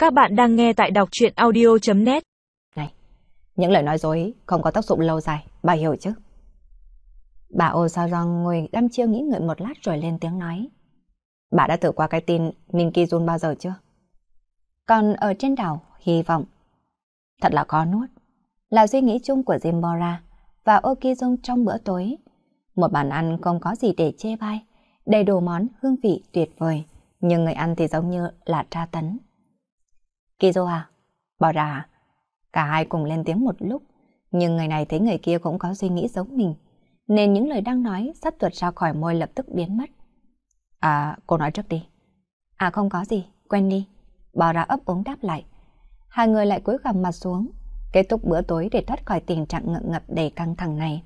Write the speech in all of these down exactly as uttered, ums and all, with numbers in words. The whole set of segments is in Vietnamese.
Các bạn đang nghe tại đọc truyện audio chấm net. Này, những lời nói dối không có tác dụng lâu dài, bà hiểu chứ? Bà ô sao rong ngồi đăm chiêu nghĩ ngợi một lát rồi lên tiếng nói. Bà đã thử qua cái tin Min Ki-jun bao giờ chưa? Còn ở trên đảo, hy vọng. Thật là khó nuốt. Là suy nghĩ chung của Jimbora và Oh Ki-jung trong bữa tối. Một bàn ăn không có gì để chê bai, đầy đủ món hương vị tuyệt vời, nhưng người ăn thì giống như là tra tấn. Ki-jung à? Bỏ ra à? Cả hai cùng lên tiếng một lúc, nhưng người này thấy người kia cũng có suy nghĩ giống mình, nên những lời đang nói sắp tuột ra khỏi môi lập tức biến mất. À, cô nói trước đi. À không có gì, quên đi. Bỏ ra ấp úng đáp lại. Hai người lại cúi gằm mặt xuống, kết thúc bữa tối để thoát khỏi tình trạng ngượng ngập đầy căng thẳng này.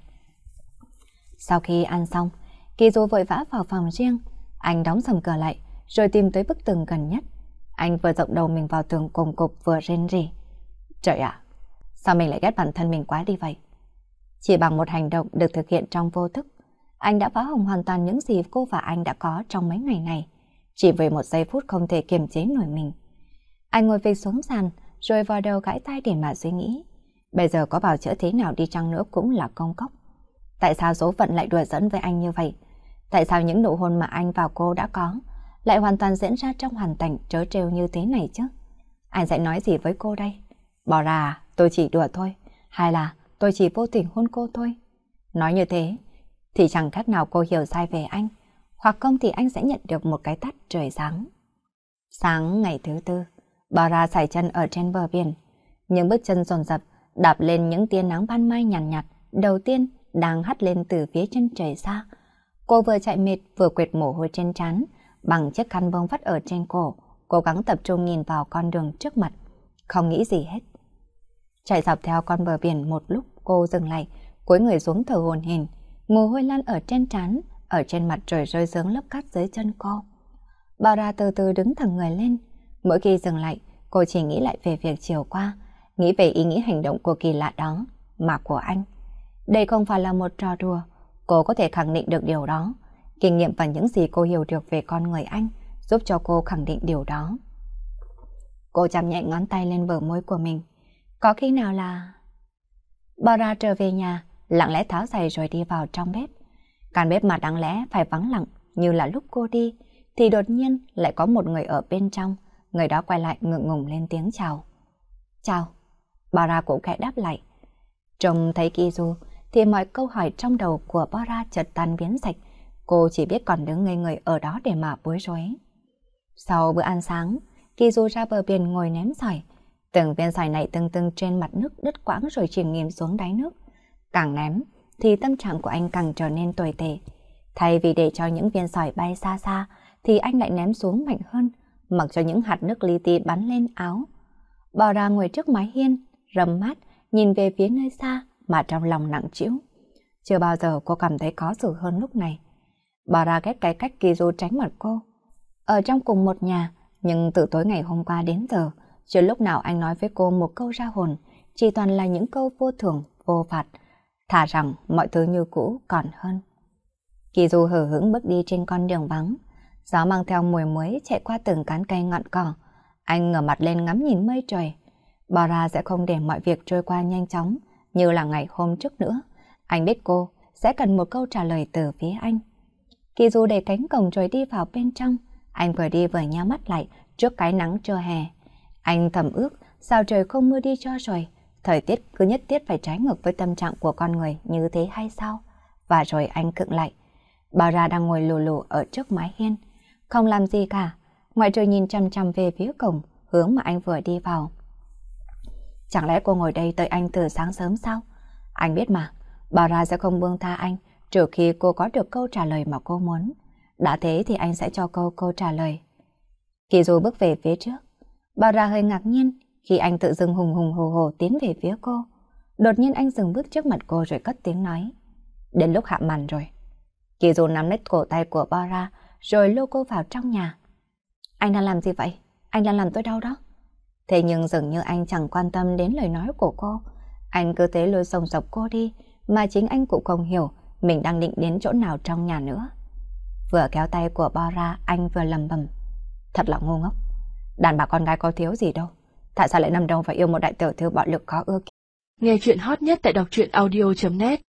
Sau khi ăn xong, Ki-jung vội vã vào phòng riêng. Anh đóng sầm cửa lại, rồi tìm tới bức tường gần nhất. Anh vừa dộng đầu mình vào tường cùng cục vừa rên rỉ. Trời ạ, sao mình lại ghét bản thân mình quá đi vậy? Chỉ bằng một hành động được thực hiện trong vô thức, anh đã phá hỏng hoàn toàn những gì cô và anh đã có trong mấy ngày này. Chỉ vì một giây phút không thể kiềm chế nổi mình. Anh ngồi phịch xuống sàn, rồi vào đầu gãi tai để mà suy nghĩ. Bây giờ có bào chữa thế nào đi chăng nữa cũng là công cốc. Tại sao số phận lại đùa giỡn với anh như vậy? Tại sao những nụ hôn mà anh và cô đã có lại hoàn toàn diễn ra trong hoàn cảnh trớ trêu như thế này chứ? Anh sẽ nói gì với cô đây? Bỏ ra tôi chỉ đùa thôi, hay là tôi chỉ vô tình hôn cô thôi? Nói như thế thì chẳng khác nào cô hiểu sai về anh, hoặc không thì anh sẽ nhận được một cái tát trời giáng. Sáng ngày thứ tư, Bỏ ra sải chân ở trên bờ biển, những bước chân dồn dập đạp lên những tia nắng ban mai nhàn nhạt, nhạt đầu tiên đang hắt lên từ phía chân trời xa. Cô vừa chạy mệt vừa quệt mồ hôi trên trán bằng chiếc khăn bông vắt ở trên cổ, cố gắng tập trung nhìn vào con đường trước mặt, không nghĩ gì hết. Chạy dọc theo con bờ biển một lúc, cô dừng lại, cúi người xuống thở hổn hển, mồ hôi lan ở trên trán, ở trên mặt rồi rơi xuống lớp cát dưới chân cô. Bảo ra từ từ đứng thẳng người lên. Mỗi khi dừng lại, cô chỉ nghĩ lại về việc chiều qua, nghĩ về ý nghĩ hành động của kỳ lạ đó, mà của anh. Đây không phải là một trò đùa, cô có thể khẳng định được điều đó. Kinh nghiệm và những gì cô hiểu được về con người anh giúp cho cô khẳng định điều đó. Cô chạm nhẹ ngón tay lên bờ môi của mình. Có khi nào là... Bỏ ra trở về nhà, lặng lẽ tháo giày rồi đi vào trong bếp. Căn bếp mà đáng lẽ phải vắng lặng như là lúc cô đi, thì đột nhiên lại có một người ở bên trong. Người đó quay lại ngượng ngùng lên tiếng chào. Chào. Bỏ ra cũng khẽ đáp lại. Trông thấy Ki-jung thì mọi câu hỏi trong đầu của Bỏ ra chợt tan biến sạch. Cô chỉ biết còn đứng ngây người ở đó để mà bối rối. Sau bữa ăn sáng, Ki-jung ra bờ biển ngồi ném sỏi. Từng viên sỏi này tưng tưng trên mặt nước đứt quãng rồi chìm nghỉm xuống đáy nước. Càng ném thì tâm trạng của anh càng trở nên tồi tệ. Thay vì để cho những viên sỏi bay xa xa thì anh lại ném xuống mạnh hơn, mặc cho những hạt nước li ti bắn lên áo. Bỏ ra ngồi trước mái hiên, râm mát, nhìn về phía nơi xa mà trong lòng nặng trĩu. Chưa bao giờ cô cảm thấy khó xử hơn lúc này. Bỏ ra ghét cái cách Ki-jung tránh mặt cô. Ở trong cùng một nhà, nhưng từ tối ngày hôm qua đến giờ, chưa lúc nào anh nói với cô một câu ra hồn, chỉ toàn là những câu vô thưởng, vô phạt, thà rằng mọi thứ như cũ còn hơn. Ki-jung hờ hững bước đi trên con đường vắng, gió mang theo mùi muối chạy qua từng cán cây ngọn cỏ. Anh ngửa mặt lên ngắm nhìn mây trời. Bỏ ra sẽ không để mọi việc trôi qua nhanh chóng như là ngày hôm trước nữa. Anh biết cô sẽ cần một câu trả lời từ phía anh. Ki-jung đẩy cánh cổng rồi đi vào bên trong. Anh vừa đi vừa nhắm mắt lại trước cái nắng trưa hè. Anh thầm ước sao trời không mưa đi cho rồi. Thời tiết cứ nhất thiết phải trái ngược với tâm trạng của con người như thế hay sao? Và rồi anh khựng lại. Bảo ra đang ngồi lù lù ở trước mái hiên, không làm gì cả, ngoại trừ nhìn chăm chăm về phía cổng, hướng mà anh vừa đi vào. Chẳng lẽ cô ngồi đây đợi anh từ sáng sớm sao? Anh biết mà, Bảo ra sẽ không buông tha anh trừ khi cô có được câu trả lời mà cô muốn. Đã thế thì anh sẽ cho cô câu trả lời. Ki-jung bước về phía trước. Bảo ra hơi ngạc nhiên khi anh tự dưng hùng hùng hồ hồ tiến về phía cô. Đột nhiên anh dừng bước trước mặt cô rồi cất tiếng nói. Đến lúc hạ màn rồi. Ki-jung nắm lấy cổ tay của Bỏ ra rồi lôi cô vào trong nhà. Anh đang làm gì vậy? Anh đang làm tôi đau đó. Thế nhưng dường như anh chẳng quan tâm đến lời nói của cô. Anh cứ thế lôi sòng sọc cô đi, mà chính anh cũng không hiểu mình đang định đến chỗ nào trong nhà nữa. Vừa kéo tay của Bỏ ra, anh vừa lầm bầm. Thật là ngu ngốc. Đàn bà con gái có thiếu gì đâu. Tại sao lại nằm đâu và yêu một đại tiểu thư bạo lực khó ưa? Nghe chuyện hot nhất tại đọc truyện audio chấm net